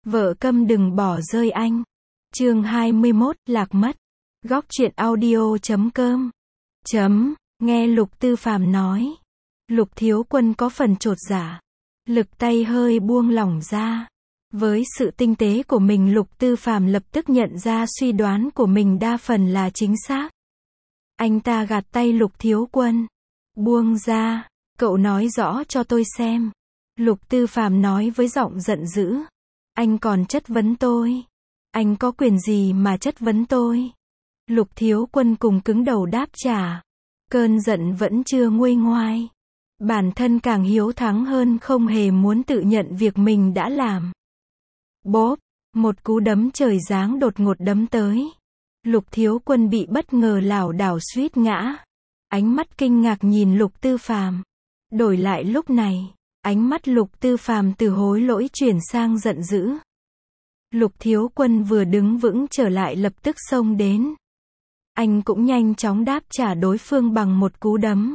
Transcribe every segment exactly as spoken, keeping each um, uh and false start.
Vợ câm đừng bỏ rơi anh. Chương hai mươi mốt, lạc mất. Góc truyện audio chấm com. Chấm, nghe Lục Tư Phàm nói. Lục Thiếu Quân có phần chột dạ. Lực tay hơi buông lỏng ra. Với sự tinh tế của mình, Lục Tư Phàm lập tức nhận ra suy đoán của mình đa phần là chính xác. Anh ta gạt tay Lục Thiếu Quân. Buông ra, cậu nói rõ cho tôi xem. Lục Tư Phàm nói với giọng giận dữ. Anh còn chất vấn tôi. Anh có quyền gì mà chất vấn tôi? Lục Thiếu Quân cùng cứng đầu đáp trả. Cơn giận vẫn chưa nguôi ngoai. Bản thân càng hiếu thắng hơn, không hề muốn tự nhận việc mình đã làm. Bốp, một cú đấm trời giáng đột ngột đấm tới. Lục Thiếu Quân bị bất ngờ lảo đảo suýt ngã. Ánh mắt kinh ngạc nhìn Lục Tư Phàm. Đổi lại lúc này, ánh mắt Lục Tư Phàm từ hối lỗi chuyển sang giận dữ. Lục Thiếu Quân vừa đứng vững trở lại lập tức xông đến. Anh cũng nhanh chóng đáp trả đối phương bằng một cú đấm.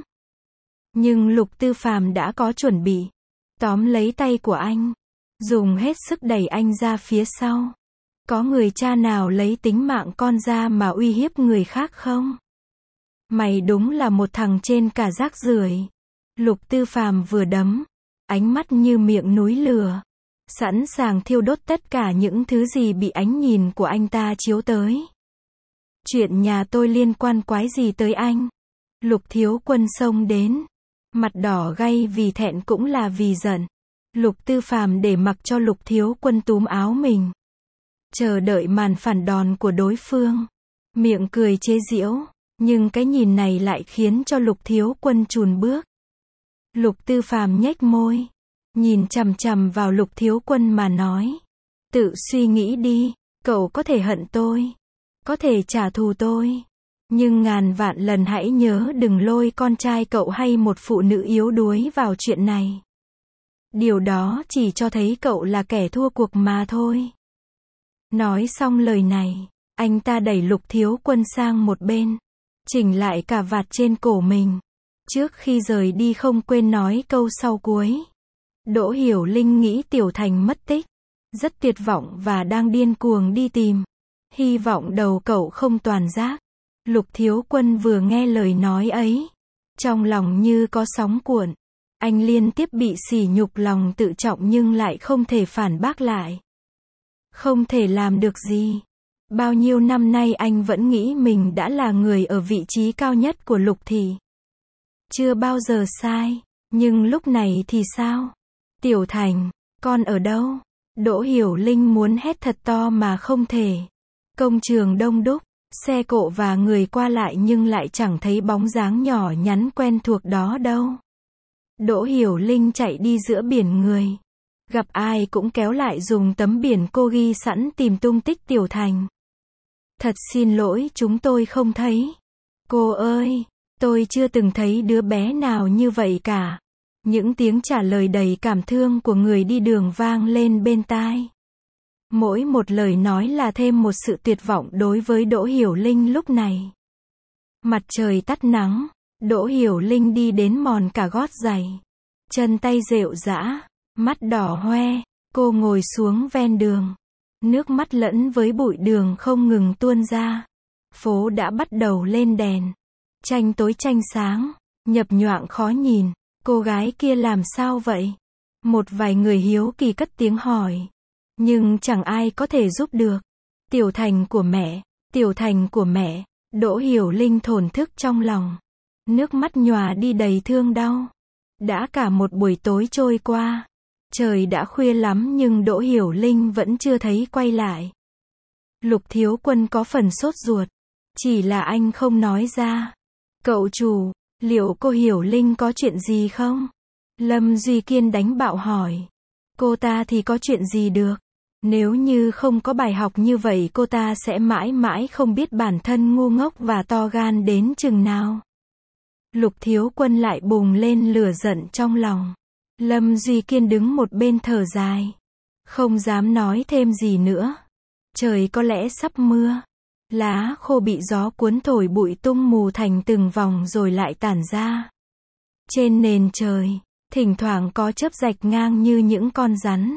Nhưng Lục Tư Phàm đã có chuẩn bị. Tóm lấy tay của anh. Dùng hết sức đẩy anh ra phía sau. Có người cha nào lấy tính mạng con ra mà uy hiếp người khác không? Mày đúng là một thằng trên cả rác rưởi. Lục Tư Phàm vừa đấm. Ánh mắt như miệng núi lửa. Sẵn sàng thiêu đốt tất cả những thứ gì bị ánh nhìn của anh ta chiếu tới. Chuyện nhà tôi liên quan quái gì tới anh? Lục Thiếu Quân xông đến. Mặt đỏ gay vì thẹn cũng là vì giận. Lục Tư Phàm để mặc cho Lục Thiếu Quân túm áo mình. Chờ đợi màn phản đòn của đối phương. Miệng cười chế giễu. Nhưng cái nhìn này lại khiến cho Lục Thiếu Quân chùn bước. Lục Tư Phàm nhếch môi. Nhìn chằm chằm vào Lục Thiếu Quân mà nói. Tự suy nghĩ đi. Cậu có thể hận tôi. Có thể trả thù tôi. Nhưng ngàn vạn lần hãy nhớ đừng lôi con trai cậu hay một phụ nữ yếu đuối vào chuyện này. Điều đó chỉ cho thấy cậu là kẻ thua cuộc mà thôi. Nói xong lời này, anh ta đẩy Lục Thiếu Quân sang một bên. Chỉnh lại cà vạt trên cổ mình. Trước khi rời đi không quên nói câu sau cuối. Đỗ Hiểu Linh nghĩ Tiểu Thành mất tích. Rất tuyệt vọng và đang điên cuồng đi tìm. Hy vọng đầu cậu không toàn rác. Lục Thiếu Quân vừa nghe lời nói ấy. Trong lòng như có sóng cuộn. Anh liên tiếp bị sỉ nhục, lòng tự trọng nhưng lại không thể phản bác lại. Không thể làm được gì. Bao nhiêu năm nay anh vẫn nghĩ mình đã là người ở vị trí cao nhất của Lục thị. Chưa bao giờ sai. Nhưng lúc này thì sao? Tiểu Thành, con ở đâu? Đỗ Hiểu Linh muốn hét thật to mà không thể. Công trường đông đúc, xe cộ và người qua lại nhưng lại chẳng thấy bóng dáng nhỏ nhắn quen thuộc đó đâu. Đỗ Hiểu Linh chạy đi giữa biển người. Gặp ai cũng kéo lại dùng tấm biển cô ghi sẵn tìm tung tích Tiểu Thành. Thật xin lỗi, chúng tôi không thấy. Cô ơi, tôi chưa từng thấy đứa bé nào như vậy cả. Những tiếng trả lời đầy cảm thương của người đi đường vang lên bên tai. Mỗi một lời nói là thêm một sự tuyệt vọng đối với Đỗ Hiểu Linh lúc này. Mặt trời tắt nắng, Đỗ Hiểu Linh đi đến mòn cả gót giày. Chân tay rệu rã, mắt đỏ hoe, cô ngồi xuống ven đường. Nước mắt lẫn với bụi đường không ngừng tuôn ra. Phố đã bắt đầu lên đèn. Tranh tối tranh sáng, nhập nhoạng khó nhìn. Cô gái kia làm sao vậy? Một vài người hiếu kỳ cất tiếng hỏi. Nhưng chẳng ai có thể giúp được. Tiểu Thành của mẹ, Tiểu Thành của mẹ. Đỗ Hiểu Linh thổn thức trong lòng. Nước mắt nhòa đi đầy thương đau. Đã cả một buổi tối trôi qua. Trời đã khuya lắm nhưng Đỗ Hiểu Linh vẫn chưa thấy quay lại. Lục Thiếu Quân có phần sốt ruột. Chỉ là anh không nói ra. Cậu chủ, liệu cô Hiểu Linh có chuyện gì không? Lâm Duy Kiên đánh bạo hỏi. Cô ta thì có chuyện gì được? Nếu như không có bài học như vậy cô ta sẽ mãi mãi không biết bản thân ngu ngốc và to gan đến chừng nào. Lục Thiếu Quân lại bùng lên lửa giận trong lòng. Lâm Duy Kiên đứng một bên thở dài. Không dám nói thêm gì nữa. Trời có lẽ sắp mưa. Lá khô bị gió cuốn thổi bụi tung mù thành từng vòng rồi lại tản ra. Trên nền trời, thỉnh thoảng có chớp rạch ngang như những con rắn.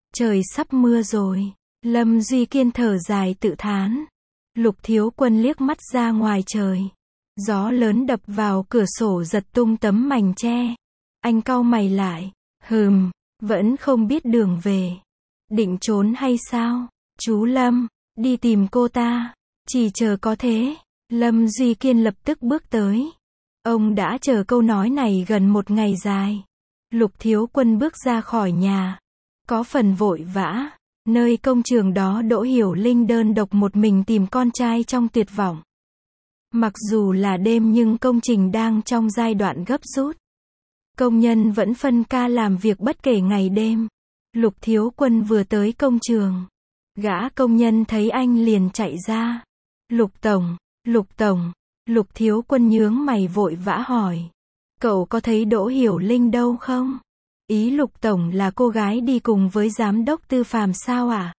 Trời sắp mưa rồi. Lâm Duy Kiên thở dài tự thán. Lục Thiếu Quân liếc mắt ra ngoài trời. Gió lớn đập vào cửa sổ giật tung tấm mành tre. Anh cau mày lại. Hừm, vẫn không biết đường về. Định trốn hay sao? Chú Lâm, đi tìm cô ta. Chỉ chờ có thế. Lâm Duy Kiên lập tức bước tới. Ông đã chờ câu nói này gần một ngày dài. Lục Thiếu Quân bước ra khỏi nhà. Có phần vội vã. Nơi công trường đó Đỗ Hiểu Linh đơn độc một mình tìm con trai trong tuyệt vọng. Mặc dù là đêm nhưng công trình đang trong giai đoạn gấp rút. Công nhân vẫn phân ca làm việc bất kể ngày đêm. Lục Thiếu Quân vừa tới công trường. Gã công nhân thấy anh liền chạy ra. Lục Tổng, Lục Tổng, Lục Thiếu Quân nhướng mày vội vã hỏi. Cậu có thấy Đỗ Hiểu Linh đâu không? Ý Lục Tổng là cô gái đi cùng với giám đốc Tư Phàm sao ạ? À?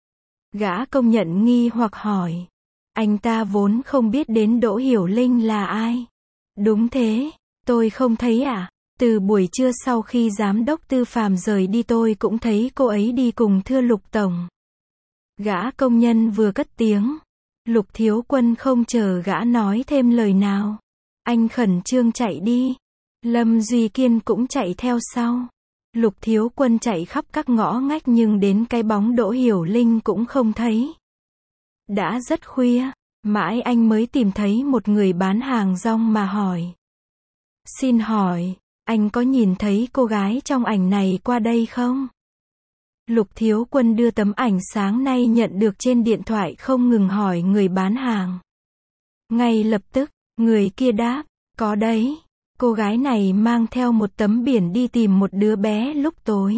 Gã công nhận nghi hoặc hỏi. Anh ta vốn không biết đến Đỗ Hiểu Linh là ai. Đúng thế, tôi không thấy ạ. À? Từ buổi trưa sau khi giám đốc Tư Phàm rời đi tôi cũng thấy cô ấy đi cùng thưa Lục Tổng. Gã công nhân vừa cất tiếng. Lục Thiếu Quân không chờ gã nói thêm lời nào. Anh khẩn trương chạy đi. Lâm Duy Kiên cũng chạy theo sau. Lục Thiếu Quân chạy khắp các ngõ ngách nhưng đến cái bóng Đỗ Hiểu Linh cũng không thấy. Đã rất khuya, mãi anh mới tìm thấy một người bán hàng rong mà hỏi. Xin hỏi, anh có nhìn thấy cô gái trong ảnh này qua đây không? Lục Thiếu Quân đưa tấm ảnh sáng nay nhận được trên điện thoại không ngừng hỏi người bán hàng. Ngay lập tức, người kia đáp, có đấy. Cô gái này mang theo một tấm biển đi tìm một đứa bé lúc tối.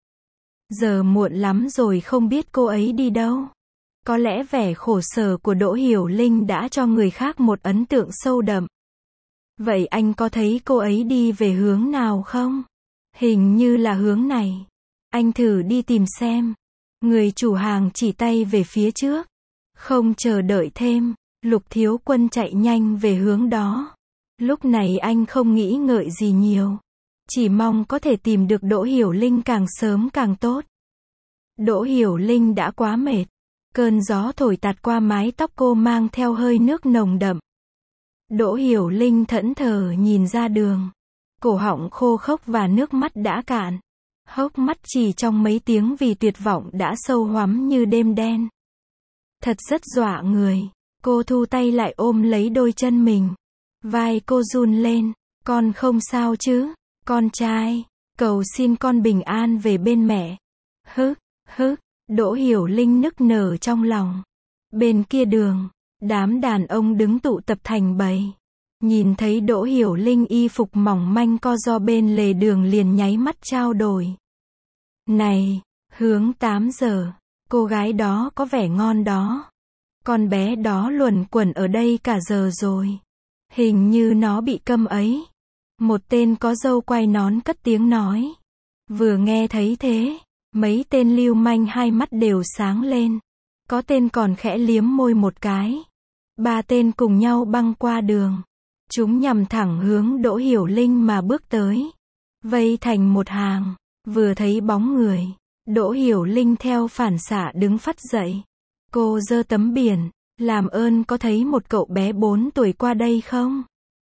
Giờ muộn lắm rồi không biết cô ấy đi đâu. Có lẽ vẻ khổ sở của Đỗ Hiểu Linh đã cho người khác một ấn tượng sâu đậm. Vậy anh có thấy cô ấy đi về hướng nào không? Hình như là hướng này. Anh thử đi tìm xem. Người chủ hàng chỉ tay về phía trước. Không chờ đợi thêm, Lục Thiếu Quân chạy nhanh về hướng đó. Lúc này anh không nghĩ ngợi gì nhiều. Chỉ mong có thể tìm được Đỗ Hiểu Linh càng sớm càng tốt. Đỗ Hiểu Linh đã quá mệt. Cơn gió thổi tạt qua mái tóc cô mang theo hơi nước nồng đậm. Đỗ Hiểu Linh thẫn thờ nhìn ra đường. Cổ họng khô khốc và nước mắt đã cạn. Hốc mắt chỉ trong mấy tiếng vì tuyệt vọng đã sâu hoắm như đêm đen. Thật rất dọa người. Cô thu tay lại ôm lấy đôi chân mình. Vai cô run lên. Con không sao chứ? Con trai, cầu xin con bình an về bên mẹ. Hứ, hứ, Đỗ Hiểu Linh nức nở trong lòng. Bên kia đường, đám đàn ông đứng tụ tập thành bầy. Nhìn thấy Đỗ Hiểu Linh y phục mỏng manh co ro bên lề đường liền nháy mắt trao đổi. Này, hướng tám giờ, cô gái đó có vẻ ngon đó. Con bé đó luẩn quẩn ở đây cả giờ rồi. Hình như nó bị câm ấy. Một tên có râu quai nón cất tiếng nói. Vừa nghe thấy thế, mấy tên lưu manh hai mắt đều sáng lên. Có tên còn khẽ liếm môi một cái. Ba tên cùng nhau băng qua đường. Chúng nhằm thẳng hướng Đỗ Hiểu Linh mà bước tới. Vây thành một hàng. Vừa thấy bóng người, Đỗ Hiểu Linh theo phản xạ đứng phắt dậy. Cô giơ tấm biển. Làm ơn có thấy một cậu bé bốn tuổi qua đây không?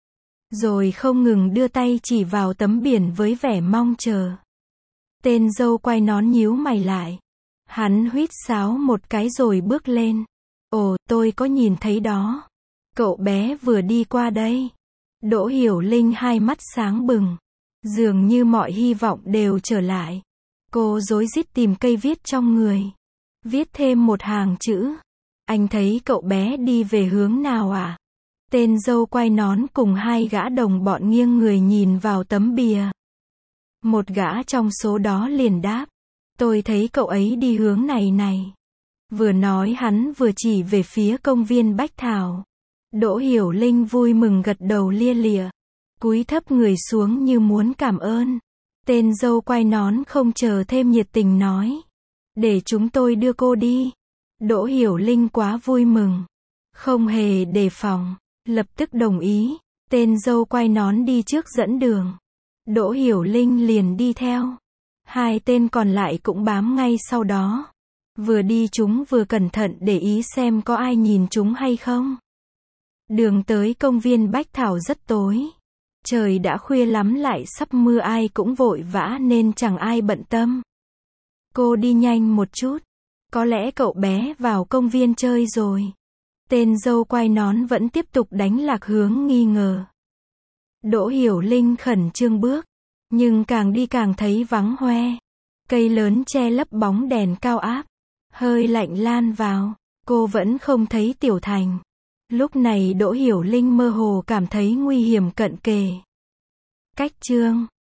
Rồi không ngừng đưa tay chỉ vào tấm biển với vẻ mong chờ. Tên dâu quai nón nhíu mày lại. Hắn huýt sáo một cái rồi bước lên. Ồ, tôi có nhìn thấy đó. Cậu bé vừa đi qua đây. Đỗ Hiểu Linh hai mắt sáng bừng. Dường như mọi hy vọng đều trở lại. Cô rối rít tìm cây viết trong người. Viết thêm một hàng chữ. Anh thấy cậu bé đi về hướng nào à? Tên dâu quai nón cùng hai gã đồng bọn nghiêng người nhìn vào tấm bìa. Một gã trong số đó liền đáp. Tôi thấy cậu ấy đi hướng này này. Vừa nói hắn vừa chỉ về phía công viên Bách Thảo. Đỗ Hiểu Linh vui mừng gật đầu lia lịa. Cúi thấp người xuống như muốn cảm ơn. Tên dâu quai nón không chờ thêm nhiệt tình nói. Để chúng tôi đưa cô đi. Đỗ Hiểu Linh quá vui mừng. Không hề đề phòng. Lập tức đồng ý. Tên dâu quai nón đi trước dẫn đường. Đỗ Hiểu Linh liền đi theo. Hai tên còn lại cũng bám ngay sau đó. Vừa đi chúng vừa cẩn thận để ý xem có ai nhìn chúng hay không. Đường tới công viên Bách Thảo rất tối. Trời đã khuya lắm lại sắp mưa, ai cũng vội vã nên chẳng ai bận tâm. Cô đi nhanh một chút. Có lẽ cậu bé vào công viên chơi rồi. Tên dâu quai nón vẫn tiếp tục đánh lạc hướng nghi ngờ. Đỗ Hiểu Linh khẩn trương bước. Nhưng càng đi càng thấy vắng hoe. Cây lớn che lấp bóng đèn cao áp. Hơi lạnh lan vào. Cô vẫn không thấy Tiểu Thành. Lúc này Đỗ Hiểu Linh mơ hồ cảm thấy nguy hiểm cận kề. Cách chương